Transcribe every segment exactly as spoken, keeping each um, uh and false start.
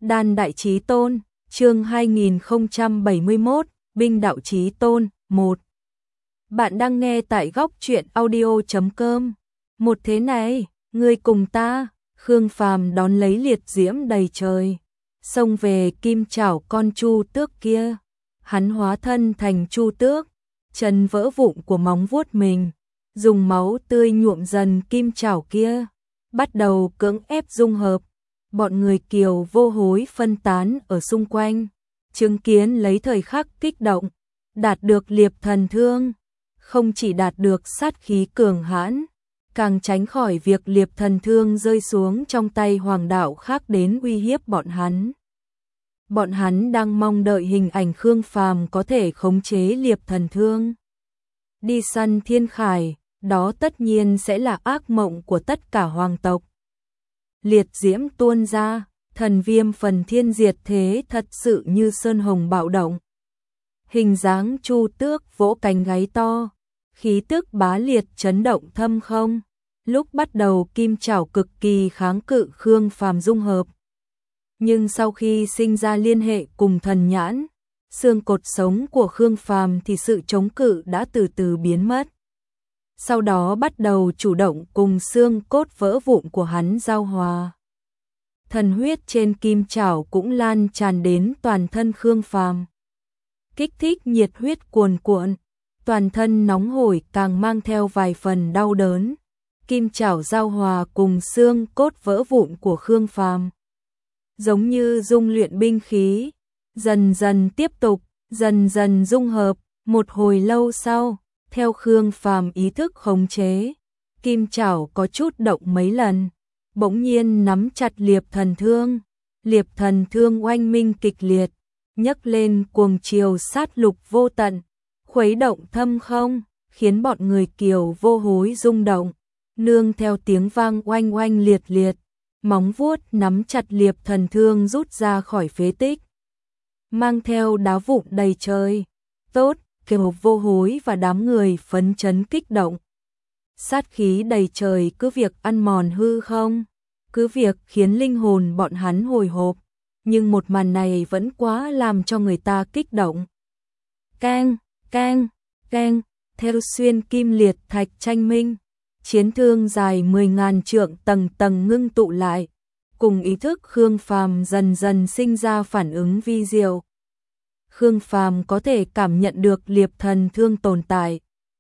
Đan Đại Chí Tôn, chương hai nghìn không trăm bảy mươi mốt, Binh Đạo Chí Tôn, một. Bạn đang nghe tại góc truyện audio chấm com. Một thế này, ngươi cùng ta, Khương Phàm đón lấy liệt diễm đầy trời, xông về kim chảo con chu tước kia. Hắn hóa thân thành chu tước, chân vỡ vụn của móng vuốt mình, dùng máu tươi nhuộm dần kim chảo kia, bắt đầu cưỡng ép dung hợp. Bọn người Kiều vô hối phân tán ở xung quanh, chứng kiến lấy thời khắc kích động, đạt được liệp thần thương, không chỉ đạt được sát khí cường hãn, càng tránh khỏi việc liệp thần thương rơi xuống trong tay hoàng đạo khác đến uy hiếp bọn hắn. Bọn hắn đang mong đợi hình ảnh Khương Phàm có thể khống chế liệp thần thương, đi săn thiên khải, đó tất nhiên sẽ là ác mộng của tất cả hoàng tộc. Liệt diễm tuôn ra, thần viêm phần thiên diệt thế thật sự như sơn hồng bạo động. Hình dáng chu tước vỗ cánh gáy to, khí tức bá liệt chấn động thâm không. Lúc bắt đầu kim chảo cực kỳ kháng cự Khương Phàm dung hợp, nhưng sau khi sinh ra liên hệ cùng thần nhãn, xương cột sống của Khương Phàm thì sự chống cự đã từ từ biến mất. Sau đó bắt đầu chủ động cùng xương cốt vỡ vụn của hắn giao hòa. Thần huyết trên kim chảo cũng lan tràn đến toàn thân Khương Phàm, kích thích nhiệt huyết cuồn cuộn, toàn thân nóng hổi càng mang theo vài phần đau đớn. Kim chảo giao hòa cùng xương cốt vỡ vụn của Khương Phàm, giống như dung luyện binh khí, dần dần tiếp tục, dần dần dung hợp. Một hồi lâu sau, theo Khương Phàm ý thức khống chế, kim chảo có chút động mấy lần, bỗng nhiên nắm chặt liệp thần thương. Liệp thần thương oanh minh kịch liệt, nhấc lên cuồng chiều sát lục vô tận, khuấy động thâm không, khiến bọn người Kiều vô hối rung động. Nương theo tiếng vang oanh oanh liệt liệt, móng vuốt nắm chặt liệp thần thương rút ra khỏi phế tích, mang theo đá vụn đầy trời. Tốt, Kiều vô hối và đám người phấn chấn kích động. Sát khí đầy trời cứ việc ăn mòn hư không, cứ việc khiến linh hồn bọn hắn hồi hộp, nhưng một màn này vẫn quá làm cho người ta kích động. Keng, keng, keng, theo xuyên kim liệt thạch tranh minh, chiến thương dài mười ngàn trượng tầng tầng ngưng tụ lại, cùng ý thức Khương Phàm dần dần sinh ra phản ứng vi diệu. Khương Phàm có thể cảm nhận được liệp thần thương tồn tại,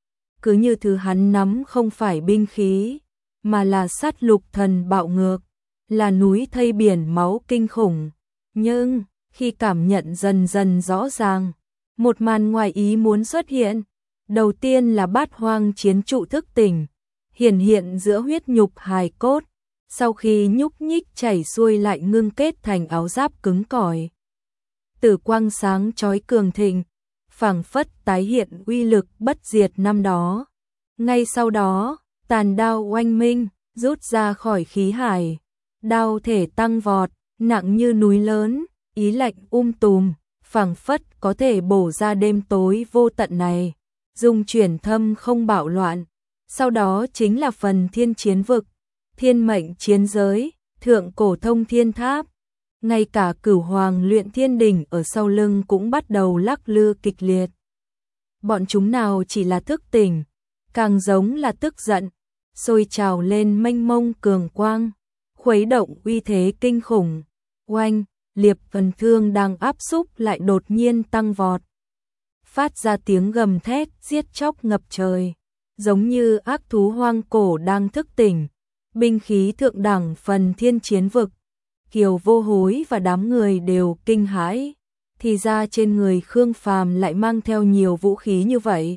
cứ như thứ hắn nắm không phải binh khí, mà là sát lục thần bạo ngược, là núi thây biển máu kinh khủng. Nhưng khi cảm nhận dần dần rõ ràng, một màn ngoài ý muốn xuất hiện. Đầu tiên là bát hoang chiến trụ thức tỉnh, hiển hiện giữa huyết nhục hài cốt, sau khi nhúc nhích chảy xuôi lại ngưng kết thành áo giáp cứng cỏi. Tử quang sáng chói cường thịnh, phảng phất tái hiện uy lực bất diệt năm đó. Ngay sau đó, tàn đao oanh minh, rút ra khỏi khí hải, đao thể tăng vọt, nặng như núi lớn, ý lạnh um tùm, phảng phất có thể bổ ra đêm tối vô tận này, dung chuyển thâm không bạo loạn. Sau đó chính là phần thiên chiến vực, thiên mệnh chiến giới, thượng cổ thông thiên tháp. Ngay cả Cửu Hoàng luyện thiên đỉnh ở sau lưng cũng bắt đầu lắc lư kịch liệt. Bọn chúng nào chỉ là thức tỉnh, càng giống là tức giận, sôi trào lên mênh mông cường quang, khuấy động uy thế kinh khủng. Oanh, liệp thần thương đang áp xúc lại đột nhiên tăng vọt, phát ra tiếng gầm thét giết chóc ngập trời, giống như ác thú hoang cổ đang thức tỉnh. Binh khí thượng đẳng phần thiên chiến vực, Kiều vô hối và đám người đều kinh hãi, thì ra trên người Khương Phàm lại mang theo nhiều vũ khí như vậy.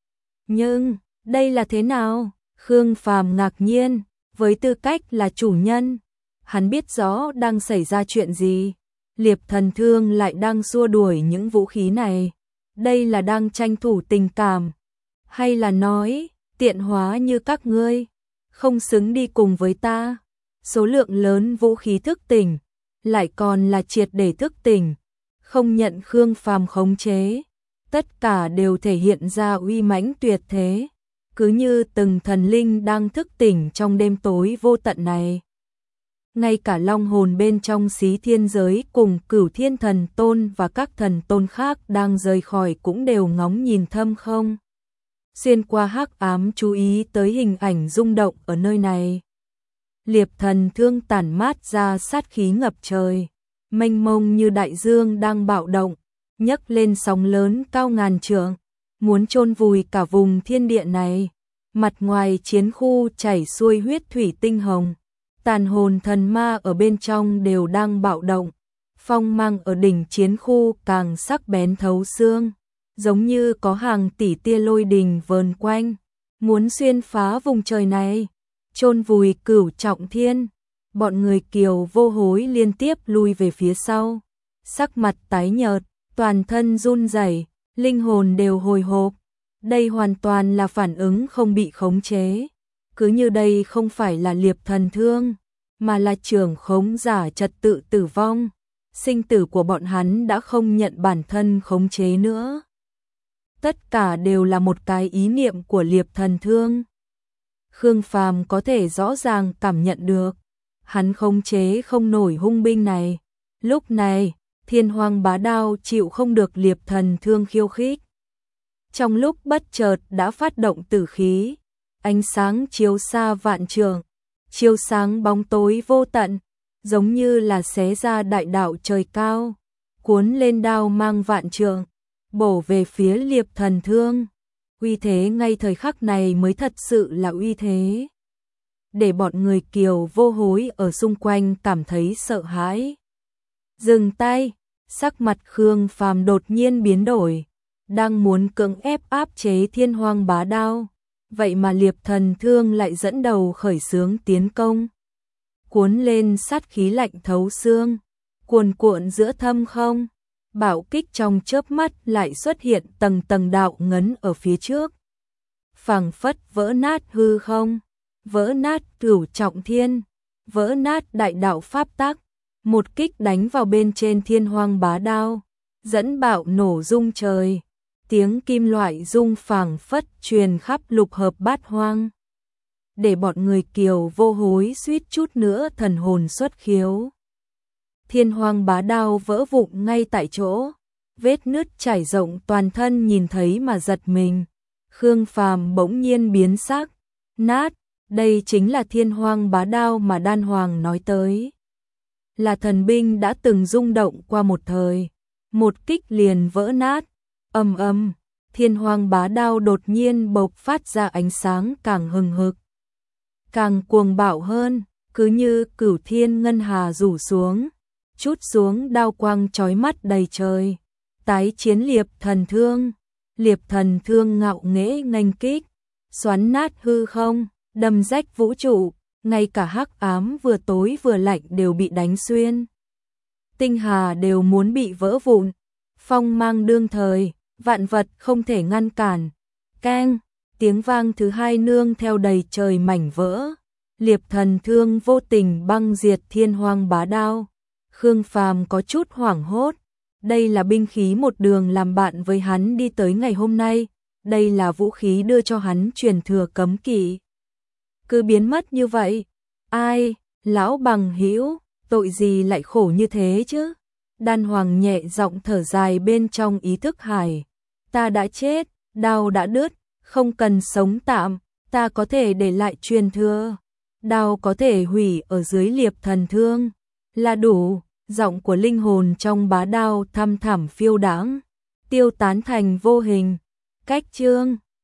Nhưng, đây là thế nào? Khương Phàm ngạc nhiên, với tư cách là chủ nhân, hắn biết rõ đang xảy ra chuyện gì. Liệp thần thương lại đang xua đuổi những vũ khí này. Đây là đang tranh thủ tình cảm, hay là nói, tiện hóa như các ngươi, không xứng đi cùng với ta. Số lượng lớn vũ khí thức tỉnh, lại còn là triệt để thức tỉnh, không nhận Khương Phàm khống chế. Tất cả đều thể hiện ra uy mãnh tuyệt thế, cứ như từng thần linh đang thức tỉnh trong đêm tối vô tận này. ngay cả long hồn bên trong xí thiên giới cùng Cửu Thiên Thần Tôn và các thần tôn khác đang rời khỏi cũng đều ngóng nhìn thâm không. Xuyên qua hắc ám chú ý tới hình ảnh rung động ở nơi này. Liệp Thần Thương tản mát ra sát khí ngập trời, mênh mông như đại dương đang bạo động, nhấc lên sóng lớn cao ngàn trượng, muốn chôn vùi cả vùng thiên địa này. Mặt ngoài chiến khu chảy xuôi huyết thủy tinh hồng, tàn hồn thần ma ở bên trong đều đang bạo động, phong mang ở đỉnh chiến khu càng sắc bén thấu xương, giống như có hàng tỷ tia lôi đình vờn quanh, muốn xuyên phá vùng trời này, chôn vùi Cửu Trọng Thiên. Bọn người Kiều Vô Hối liên tiếp lui về phía sau, sắc mặt tái nhợt, toàn thân run rẩy, linh hồn đều hồi hộp. Đây hoàn toàn là phản ứng không bị khống chế, cứ như đây không phải là Liệp Thần Thương, mà là trưởng khống giả trật tự tử vong, sinh tử của bọn hắn đã không nhận bản thân khống chế nữa. Tất cả đều là một cái ý niệm của Liệp Thần Thương. Khương Phàm có thể rõ ràng cảm nhận được, hắn khống chế không nổi hung binh này. Lúc này, Thiên Hoang Bá Đao chịu không được Liệp Thần Thương khiêu khích. Trong lúc bất chợt đã phát động tử khí, ánh sáng chiếu xa vạn trượng, chiếu sáng bóng tối vô tận, giống như là xé ra đại đạo trời cao, cuốn lên đao mang vạn trượng, bổ về phía Liệp Thần Thương. Uy thế ngay thời khắc này mới thật sự là uy thế, để bọn người Kiều Vô Hối ở xung quanh cảm thấy sợ hãi. Dừng tay, sắc mặt Khương Phàm đột nhiên biến đổi, đang muốn cưỡng ép áp chế Thiên Hoang Bá Đao, vậy mà Liệp Thần Thương lại dẫn đầu khởi xướng tiến công, cuốn lên sát khí lạnh thấu xương, cuồn cuộn giữa thâm không. Bạo kích trong chớp mắt lại xuất hiện tầng tầng đạo ngấn ở phía trước, phảng phất vỡ nát hư không, vỡ nát Cửu Trọng Thiên, vỡ nát đại đạo pháp tắc, một kích đánh vào bên trên Thiên Hoang Bá Đao, dẫn bạo nổ rung trời, tiếng kim loại rung phảng phất truyền khắp lục hợp bát hoang, để bọn người Kiều Vô Hối suýt chút nữa thần hồn xuất khiếu. Thiên Hoang Bá Đao vỡ vụn ngay tại chỗ, vết nứt trải rộng toàn thân nhìn thấy mà giật mình. Khương Phàm bỗng nhiên biến sắc, nát, đây chính là Thiên Hoang Bá Đao mà Đan Hoàng nói tới. Là thần binh đã từng rung động qua một thời, một kích liền vỡ nát, ầm ầm, Thiên Hoang Bá Đao đột nhiên bộc phát ra ánh sáng càng hừng hực, càng cuồng bạo hơn, cứ như cửu thiên ngân hà rủ xuống, chút xuống đao quang chói mắt đầy trời. Tái chiến Liệp Thần Thương, Liệp Thần Thương ngạo nghễ nghênh kích, xoắn nát hư không, đâm rách vũ trụ, ngay cả hắc ám vừa tối vừa lạnh đều bị đánh xuyên. Tinh hà đều muốn bị vỡ vụn, phong mang đương thời, vạn vật không thể ngăn cản. Keng, tiếng vang thứ hai nương theo đầy trời mảnh vỡ. Liệp Thần Thương vô tình băng diệt Thiên Hoang Bá Đao. Khương Phàm có chút hoảng hốt. Đây là binh khí một đường làm bạn với hắn đi tới ngày hôm nay. Đây là vũ khí đưa cho hắn truyền thừa cấm kỵ. Cứ biến mất như vậy. Ai, lão bằng hữu, tội gì lại khổ như thế chứ? Đan Hoàng nhẹ giọng thở dài bên trong ý thức hải. Ta đã chết, đao đã đứt, không cần sống tạm, ta có thể để lại truyền thừa. Đao có thể hủy ở dưới Liệp Thần Thương, là đủ. Giọng của linh hồn trong bá đao thăm thẳm phiêu đãng, tiêu tán thành vô hình. Cách chương